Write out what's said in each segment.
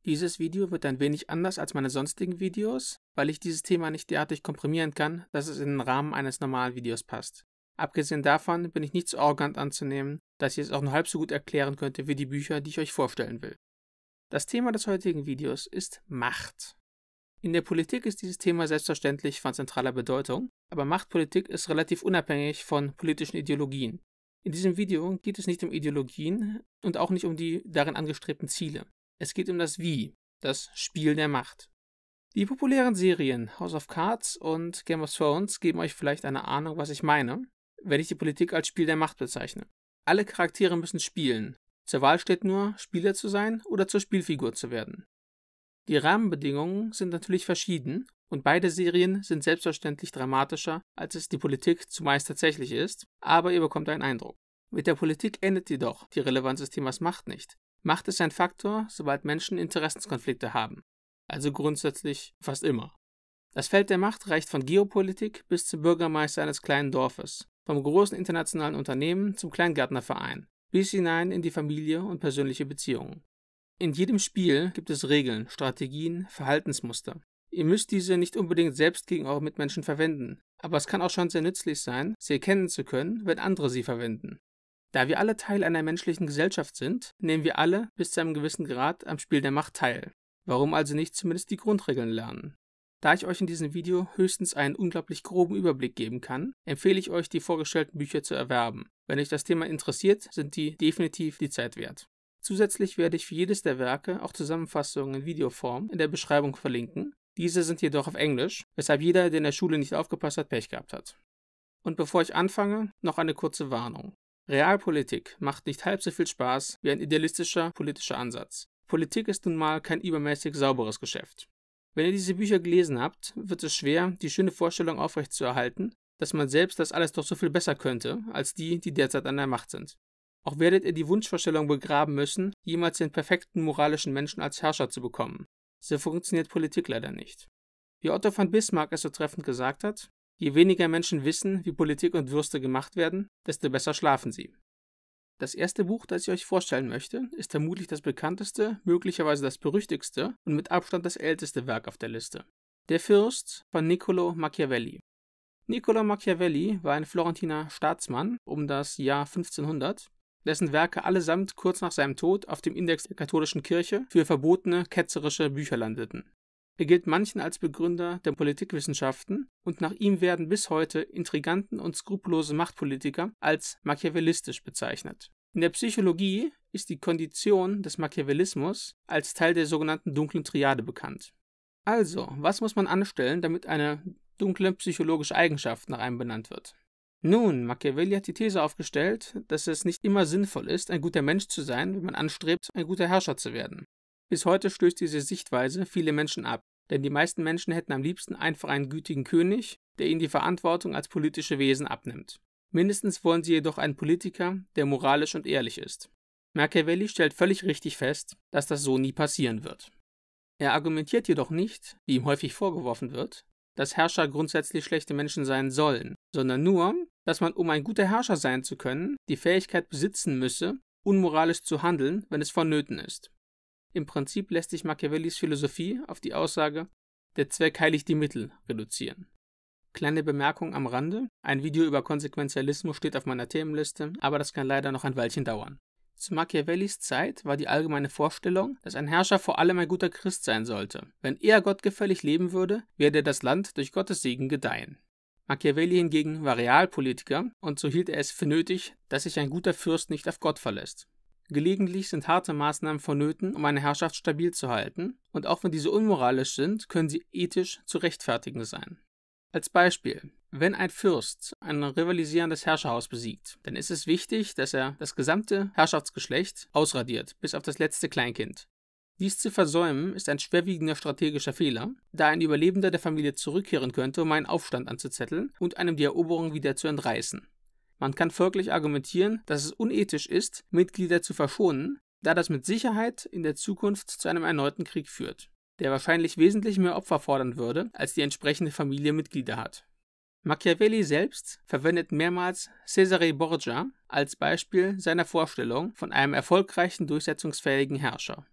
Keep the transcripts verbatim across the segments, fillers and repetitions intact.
Dieses Video wird ein wenig anders als meine sonstigen Videos, weil ich dieses Thema nicht derartig komprimieren kann, dass es in den Rahmen eines normalen Videos passt. Abgesehen davon bin ich nicht so arrogant anzunehmen, dass ich es auch nur halb so gut erklären könnte wie die Bücher, die ich euch vorstellen will. Das Thema des heutigen Videos ist Macht. In der Politik ist dieses Thema selbstverständlich von zentraler Bedeutung, aber Machtpolitik ist relativ unabhängig von politischen Ideologien. In diesem Video geht es nicht um Ideologien und auch nicht um die darin angestrebten Ziele. Es geht um das Wie, das Spiel der Macht. Die populären Serien House of Cards und Game of Thrones geben euch vielleicht eine Ahnung, was ich meine, wenn ich die Politik als Spiel der Macht bezeichne. Alle Charaktere müssen spielen. Zur Wahl steht nur, Spieler zu sein oder zur Spielfigur zu werden. Die Rahmenbedingungen sind natürlich verschieden und beide Serien sind selbstverständlich dramatischer, als es die Politik zumeist tatsächlich ist, aber ihr bekommt einen Eindruck. Mit der Politik endet jedoch die Relevanz des Themas Macht nicht. Macht ist ein Faktor, sobald Menschen Interessenskonflikte haben. Also grundsätzlich fast immer. Das Feld der Macht reicht von Geopolitik bis zum Bürgermeister eines kleinen Dorfes, vom großen internationalen Unternehmen zum Kleingärtnerverein, bis hinein in die Familie und persönliche Beziehungen. In jedem Spiel gibt es Regeln, Strategien, Verhaltensmuster. Ihr müsst diese nicht unbedingt selbst gegen eure Mitmenschen verwenden, aber es kann auch schon sehr nützlich sein, sie erkennen zu können, wenn andere sie verwenden. Da wir alle Teil einer menschlichen Gesellschaft sind, nehmen wir alle bis zu einem gewissen Grad am Spiel der Macht teil. Warum also nicht zumindest die Grundregeln lernen? Da ich euch in diesem Video höchstens einen unglaublich groben Überblick geben kann, empfehle ich euch, die vorgestellten Bücher zu erwerben. Wenn euch das Thema interessiert, sind die definitiv die Zeit wert. Zusätzlich werde ich für jedes der Werke auch Zusammenfassungen in Videoform in der Beschreibung verlinken. Diese sind jedoch auf Englisch, weshalb jeder, der in der Schule nicht aufgepasst hat, Pech gehabt hat. Und bevor ich anfange, noch eine kurze Warnung. Realpolitik macht nicht halb so viel Spaß wie ein idealistischer politischer Ansatz. Politik ist nun mal kein übermäßig sauberes Geschäft. Wenn ihr diese Bücher gelesen habt, wird es schwer, die schöne Vorstellung aufrechtzuerhalten, dass man selbst das alles doch so viel besser könnte, als die, die derzeit an der Macht sind. Auch werdet ihr die Wunschvorstellung begraben müssen, jemals den perfekten moralischen Menschen als Herrscher zu bekommen. So funktioniert Politik leider nicht. Wie Otto von Bismarck es so treffend gesagt hat, je weniger Menschen wissen, wie Politik und Würste gemacht werden, desto besser schlafen sie. Das erste Buch, das ich euch vorstellen möchte, ist vermutlich das bekannteste, möglicherweise das berüchtigste und mit Abstand das älteste Werk auf der Liste. Der Fürst von Niccolò Machiavelli. Niccolò Machiavelli war ein florentiner Staatsmann um das Jahr fünfzehnhundert, dessen Werke allesamt kurz nach seinem Tod auf dem Index der katholischen Kirche für verbotene, ketzerische Bücher landeten. Er gilt manchen als Begründer der Politikwissenschaften und nach ihm werden bis heute intriganten und skrupellose Machtpolitiker als machiavellistisch bezeichnet. In der Psychologie ist die Kondition des Machiavellismus als Teil der sogenannten dunklen Triade bekannt. Also, was muss man anstellen, damit eine dunkle psychologische Eigenschaft nach einem benannt wird? Nun, Machiavelli hat die These aufgestellt, dass es nicht immer sinnvoll ist, ein guter Mensch zu sein, wenn man anstrebt, ein guter Herrscher zu werden. Bis heute stößt diese Sichtweise viele Menschen ab, denn die meisten Menschen hätten am liebsten einfach einen gütigen König, der ihnen die Verantwortung als politische Wesen abnimmt. Mindestens wollen sie jedoch einen Politiker, der moralisch und ehrlich ist. Machiavelli stellt völlig richtig fest, dass das so nie passieren wird. Er argumentiert jedoch nicht, wie ihm häufig vorgeworfen wird, dass Herrscher grundsätzlich schlechte Menschen sein sollen, sondern nur, dass man, um ein guter Herrscher sein zu können, die Fähigkeit besitzen müsse, unmoralisch zu handeln, wenn es vonnöten ist. Im Prinzip lässt sich Machiavellis Philosophie auf die Aussage „Der Zweck heiligt die Mittel“ reduzieren. Kleine Bemerkung am Rande, ein Video über Konsequenzialismus steht auf meiner Themenliste, aber das kann leider noch ein Weilchen dauern. Zu Machiavellis Zeit war die allgemeine Vorstellung, dass ein Herrscher vor allem ein guter Christ sein sollte. Wenn er gottgefällig leben würde, werde das Land durch Gottes Segen gedeihen. Machiavelli hingegen war Realpolitiker und so hielt er es für nötig, dass sich ein guter Fürst nicht auf Gott verlässt. Gelegentlich sind harte Maßnahmen vonnöten, um eine Herrschaft stabil zu halten, und auch wenn diese unmoralisch sind, können sie ethisch zu rechtfertigen sein. Als Beispiel: Wenn ein Fürst ein rivalisierendes Herrscherhaus besiegt, dann ist es wichtig, dass er das gesamte Herrschaftsgeschlecht ausradiert, bis auf das letzte Kleinkind. Dies zu versäumen, ist ein schwerwiegender strategischer Fehler, da ein Überlebender der Familie zurückkehren könnte, um einen Aufstand anzuzetteln und einem die Eroberung wieder zu entreißen. Man kann folglich argumentieren, dass es unethisch ist, Mitglieder zu verschonen, da das mit Sicherheit in der Zukunft zu einem erneuten Krieg führt, der wahrscheinlich wesentlich mehr Opfer fordern würde, als die entsprechende Familie Mitglieder hat. Machiavelli selbst verwendet mehrmals Cesare Borgia als Beispiel seiner Vorstellung von einem erfolgreichen, durchsetzungsfähigen Herrscher.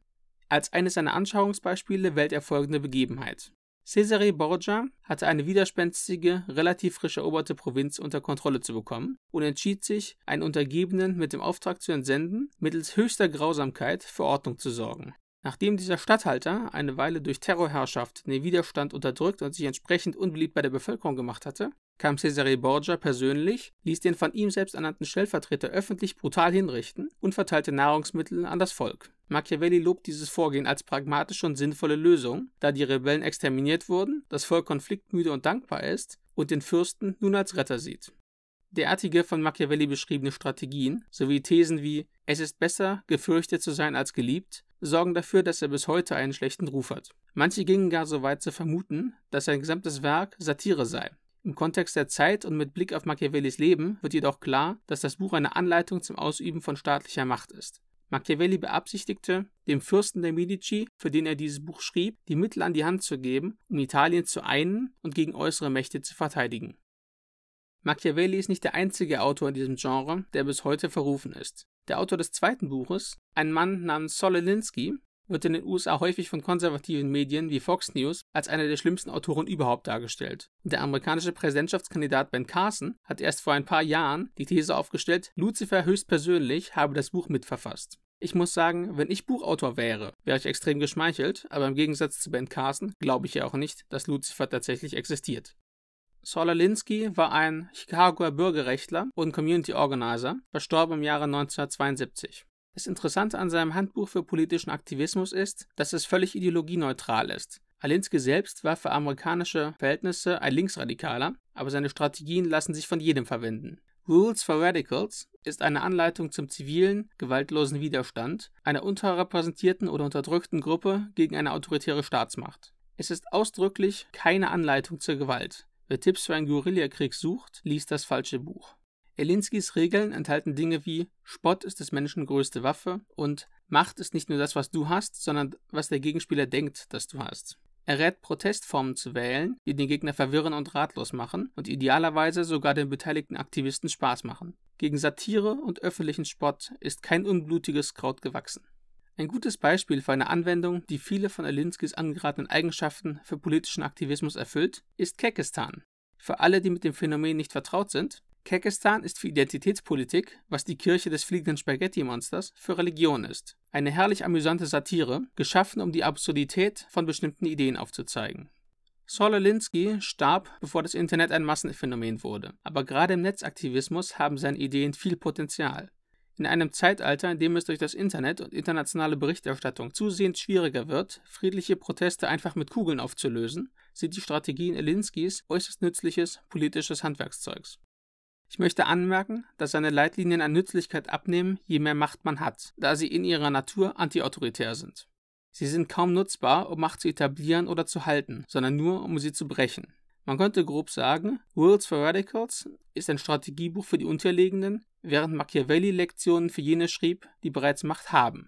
Als eines seiner Anschauungsbeispiele wählt er folgende Begebenheit. Cesare Borgia hatte eine widerspenstige, relativ frisch eroberte Provinz unter Kontrolle zu bekommen und entschied sich, einen Untergebenen mit dem Auftrag zu entsenden, mittels höchster Grausamkeit für Ordnung zu sorgen. Nachdem dieser Statthalter eine Weile durch Terrorherrschaft den Widerstand unterdrückt und sich entsprechend unbeliebt bei der Bevölkerung gemacht hatte, kam Cesare Borgia persönlich, ließ den von ihm selbst ernannten Stellvertreter öffentlich brutal hinrichten und verteilte Nahrungsmittel an das Volk. Machiavelli lobt dieses Vorgehen als pragmatische und sinnvolle Lösung, da die Rebellen exterminiert wurden, das Volk konfliktmüde und dankbar ist und den Fürsten nun als Retter sieht. Derartige von Machiavelli beschriebene Strategien sowie Thesen wie „Es ist besser, gefürchtet zu sein als geliebt“ sorgen dafür, dass er bis heute einen schlechten Ruf hat. Manche gingen gar so weit zu vermuten, dass sein gesamtes Werk Satire sei. Im Kontext der Zeit und mit Blick auf Machiavellis Leben wird jedoch klar, dass das Buch eine Anleitung zum Ausüben von staatlicher Macht ist. Machiavelli beabsichtigte, dem Fürsten der Medici, für den er dieses Buch schrieb, die Mittel an die Hand zu geben, um Italien zu einen und gegen äußere Mächte zu verteidigen. Machiavelli ist nicht der einzige Autor in diesem Genre, der bis heute verrufen ist. Der Autor des zweiten Buches, ein Mann namens Saul Alinsky, wird in den U S A häufig von konservativen Medien wie Fox News als einer der schlimmsten Autoren überhaupt dargestellt. Der amerikanische Präsidentschaftskandidat Ben Carson hat erst vor ein paar Jahren die These aufgestellt, Lucifer höchstpersönlich habe das Buch mitverfasst. Ich muss sagen, wenn ich Buchautor wäre, wäre ich extrem geschmeichelt, aber im Gegensatz zu Ben Carson glaube ich ja auch nicht, dass Lucifer tatsächlich existiert. Saul Alinsky war ein Chicagoer Bürgerrechtler und Community Organizer, verstorben im Jahre neunzehnhundertzweiundsiebzig. Das Interessante an seinem Handbuch für politischen Aktivismus ist, dass es völlig ideologieneutral ist. Alinsky selbst war für amerikanische Verhältnisse ein Linksradikaler, aber seine Strategien lassen sich von jedem verwenden. Rules for Radicals ist eine Anleitung zum zivilen, gewaltlosen Widerstand einer unterrepräsentierten oder unterdrückten Gruppe gegen eine autoritäre Staatsmacht. Es ist ausdrücklich keine Anleitung zur Gewalt. Wer Tipps für einen Guerillakrieg sucht, liest das falsche Buch. Alinskys Regeln enthalten Dinge wie Spott ist des Menschen größte Waffe und Macht ist nicht nur das, was du hast, sondern was der Gegenspieler denkt, dass du hast. Er rät, Protestformen zu wählen, die den Gegner verwirren und ratlos machen und idealerweise sogar den beteiligten Aktivisten Spaß machen. Gegen Satire und öffentlichen Spott ist kein unblutiges Kraut gewachsen. Ein gutes Beispiel für eine Anwendung, die viele von Alinskys angeratenen Eigenschaften für politischen Aktivismus erfüllt, ist Kekistan. Für alle, die mit dem Phänomen nicht vertraut sind, Kekistan ist für Identitätspolitik, was die Kirche des fliegenden Spaghetti-Monsters für Religion ist. Eine herrlich amüsante Satire, geschaffen, um die Absurdität von bestimmten Ideen aufzuzeigen. Saul Alinsky starb, bevor das Internet ein Massenphänomen wurde, aber gerade im Netzaktivismus haben seine Ideen viel Potenzial. In einem Zeitalter, in dem es durch das Internet und internationale Berichterstattung zusehends schwieriger wird, friedliche Proteste einfach mit Kugeln aufzulösen, sind die Strategien Alinskys äußerst nützliches politisches Handwerkszeugs. Ich möchte anmerken, dass seine Leitlinien an Nützlichkeit abnehmen, je mehr Macht man hat, da sie in ihrer Natur antiautoritär sind. Sie sind kaum nutzbar, um Macht zu etablieren oder zu halten, sondern nur, um sie zu brechen. Man könnte grob sagen, Rules for Radicals ist ein Strategiebuch für die Unterlegenen, während Machiavelli Lektionen für jene schrieb, die bereits Macht haben.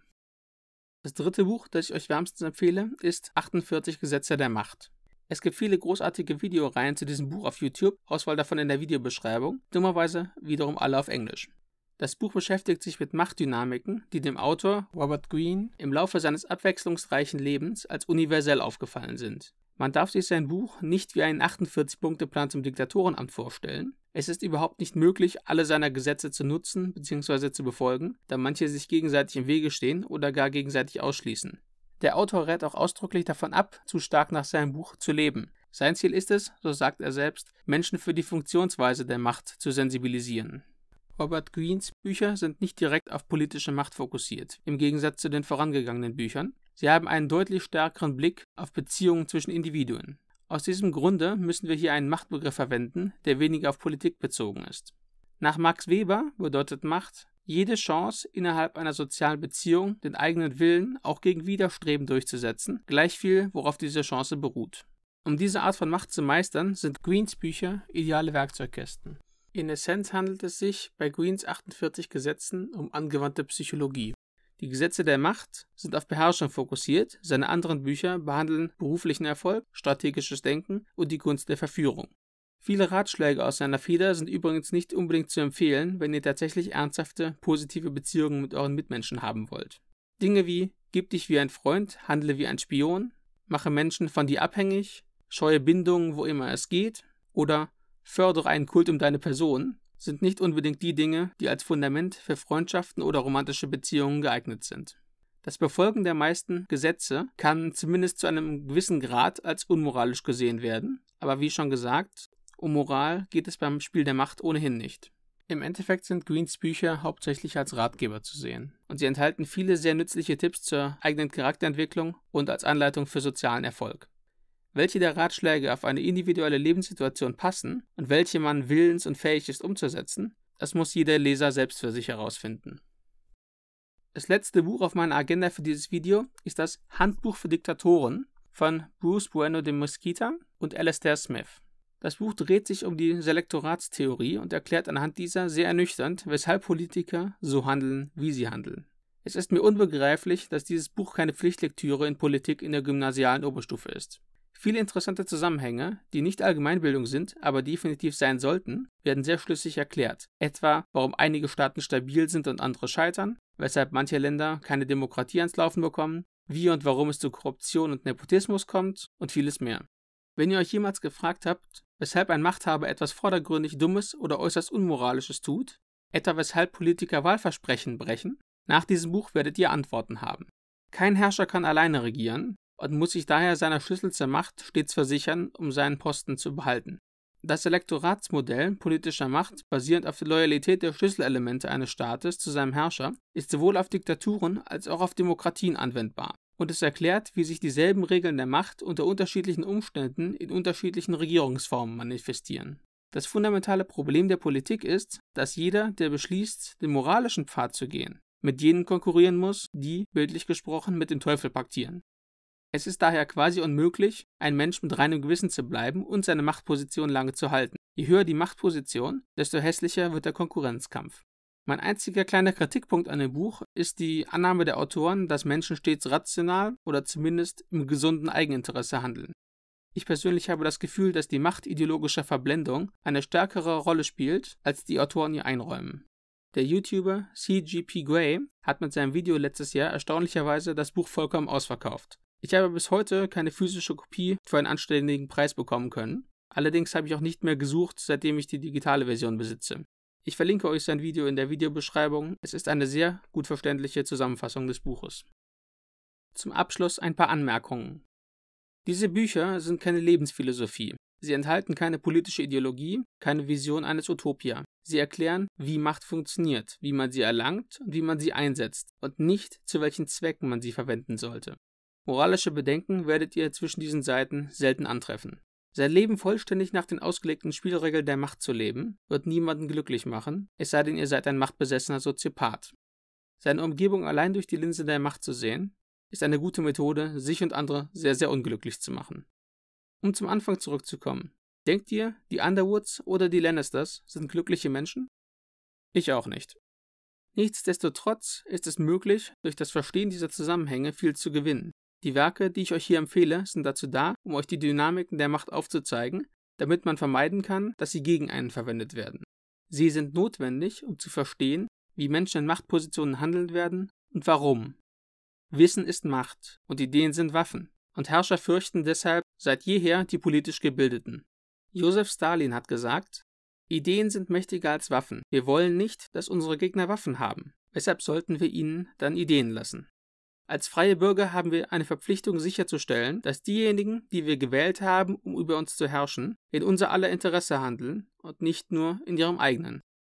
Das dritte Buch, das ich euch wärmstens empfehle, ist achtundvierzig Gesetze der Macht. Es gibt viele großartige Videoreihen zu diesem Buch auf YouTube, Auswahl davon in der Videobeschreibung, dummerweise wiederum alle auf Englisch. Das Buch beschäftigt sich mit Machtdynamiken, die dem Autor, Robert Greene, im Laufe seines abwechslungsreichen Lebens als universell aufgefallen sind. Man darf sich sein Buch nicht wie einen achtundvierzig-Punkte-Plan zum Diktatorenamt vorstellen. Es ist überhaupt nicht möglich, alle seiner Gesetze zu nutzen bzw. zu befolgen, da manche sich gegenseitig im Wege stehen oder gar gegenseitig ausschließen. Der Autor rät auch ausdrücklich davon ab, zu stark nach seinem Buch zu leben. Sein Ziel ist es, so sagt er selbst, Menschen für die Funktionsweise der Macht zu sensibilisieren. Robert Greenes Bücher sind nicht direkt auf politische Macht fokussiert, im Gegensatz zu den vorangegangenen Büchern. Sie haben einen deutlich stärkeren Blick auf Beziehungen zwischen Individuen. Aus diesem Grunde müssen wir hier einen Machtbegriff verwenden, der weniger auf Politik bezogen ist. Nach Max Weber bedeutet Macht jede Chance, innerhalb einer sozialen Beziehung den eigenen Willen auch gegen Widerstreben durchzusetzen, gleichviel, worauf diese Chance beruht. Um diese Art von Macht zu meistern, sind Greenes Bücher ideale Werkzeugkästen. In Essenz handelt es sich bei Greenes achtundvierzig Gesetzen um angewandte Psychologie. Die Gesetze der Macht sind auf Beherrschung fokussiert, seine anderen Bücher behandeln beruflichen Erfolg, strategisches Denken und die Kunst der Verführung. Viele Ratschläge aus seiner Feder sind übrigens nicht unbedingt zu empfehlen, wenn ihr tatsächlich ernsthafte, positive Beziehungen mit euren Mitmenschen haben wollt. Dinge wie gib dich wie ein Freund, handle wie ein Spion, mache Menschen von dir abhängig, scheue Bindungen, wo immer es geht, oder fördere einen Kult um deine Person, sind nicht unbedingt die Dinge, die als Fundament für Freundschaften oder romantische Beziehungen geeignet sind. Das Befolgen der meisten Gesetze kann zumindest zu einem gewissen Grad als unmoralisch gesehen werden, aber wie schon gesagt, um Moral geht es beim Spiel der Macht ohnehin nicht. Im Endeffekt sind Greens Bücher hauptsächlich als Ratgeber zu sehen und sie enthalten viele sehr nützliche Tipps zur eigenen Charakterentwicklung und als Anleitung für sozialen Erfolg. Welche der Ratschläge auf eine individuelle Lebenssituation passen und welche man willens und fähig ist umzusetzen, das muss jeder Leser selbst für sich herausfinden. Das letzte Buch auf meiner Agenda für dieses Video ist das Handbuch für Diktatoren von Bruce Bueno de Mesquita und Alastair Smith. Das Buch dreht sich um die Selektoratstheorie und erklärt anhand dieser sehr ernüchternd, weshalb Politiker so handeln, wie sie handeln. Es ist mir unbegreiflich, dass dieses Buch keine Pflichtlektüre in Politik in der gymnasialen Oberstufe ist. Viele interessante Zusammenhänge, die nicht Allgemeinbildung sind, aber definitiv sein sollten, werden sehr schlüssig erklärt. Etwa, warum einige Staaten stabil sind und andere scheitern, weshalb manche Länder keine Demokratie ans Laufen bekommen, wie und warum es zu Korruption und Nepotismus kommt und vieles mehr. Wenn ihr euch jemals gefragt habt, weshalb ein Machthaber etwas vordergründig Dummes oder äußerst Unmoralisches tut, etwa weshalb Politiker Wahlversprechen brechen, nach diesem Buch werdet ihr Antworten haben. Kein Herrscher kann alleine regieren und muss sich daher seiner Schlüssel zur Macht stets versichern, um seinen Posten zu behalten. Das Elektoratsmodell politischer Macht, basierend auf der Loyalität der Schlüsselelemente eines Staates zu seinem Herrscher, ist sowohl auf Diktaturen als auch auf Demokratien anwendbar. Und es erklärt, wie sich dieselben Regeln der Macht unter unterschiedlichen Umständen in unterschiedlichen Regierungsformen manifestieren. Das fundamentale Problem der Politik ist, dass jeder, der beschließt, den moralischen Pfad zu gehen, mit jenen konkurrieren muss, die, bildlich gesprochen, mit dem Teufel paktieren. Es ist daher quasi unmöglich, ein Mensch mit reinem Gewissen zu bleiben und seine Machtposition lange zu halten. Je höher die Machtposition, desto hässlicher wird der Konkurrenzkampf. Mein einziger kleiner Kritikpunkt an dem Buch ist die Annahme der Autoren, dass Menschen stets rational oder zumindest im gesunden Eigeninteresse handeln. Ich persönlich habe das Gefühl, dass die Macht ideologischer Verblendung eine stärkere Rolle spielt, als die Autoren ihr einräumen. Der YouTuber C G P Grey hat mit seinem Video letztes Jahr erstaunlicherweise das Buch vollkommen ausverkauft. Ich habe bis heute keine physische Kopie für einen anständigen Preis bekommen können. Allerdings habe ich auch nicht mehr gesucht, seitdem ich die digitale Version besitze. Ich verlinke euch sein Video in der Videobeschreibung. Es ist eine sehr gut verständliche Zusammenfassung des Buches. Zum Abschluss ein paar Anmerkungen. Diese Bücher sind keine Lebensphilosophie. Sie enthalten keine politische Ideologie, keine Vision eines Utopia. Sie erklären, wie Macht funktioniert, wie man sie erlangt und wie man sie einsetzt und nicht, zu welchen Zwecken man sie verwenden sollte. Moralische Bedenken werdet ihr zwischen diesen Seiten selten antreffen. Sein Leben vollständig nach den ausgelegten Spielregeln der Macht zu leben, wird niemanden glücklich machen, es sei denn, ihr seid ein machtbesessener Soziopath. Seine Umgebung allein durch die Linse der Macht zu sehen, ist eine gute Methode, sich und andere sehr, sehr unglücklich zu machen. Um zum Anfang zurückzukommen. Denkt ihr, die Underwoods oder die Lannisters sind glückliche Menschen? Ich auch nicht. Nichtsdestotrotz ist es möglich, durch das Verstehen dieser Zusammenhänge viel zu gewinnen. Die Werke, die ich euch hier empfehle, sind dazu da, um euch die Dynamiken der Macht aufzuzeigen, damit man vermeiden kann, dass sie gegen einen verwendet werden. Sie sind notwendig, um zu verstehen, wie Menschen in Machtpositionen handeln werden und warum. Wissen ist Macht und Ideen sind Waffen, und Herrscher fürchten deshalb seit jeher die politisch Gebildeten. Josef Stalin hat gesagt, Ideen sind mächtiger als Waffen. Wir wollen nicht, dass unsere Gegner Waffen haben. Weshalb sollten wir ihnen dann Ideen lassen? Als freie Bürger haben wir eine Verpflichtung sicherzustellen, dass diejenigen, die wir gewählt haben, um über uns zu herrschen, in unser aller Interesse handeln und nicht nur in ihrem eigenen.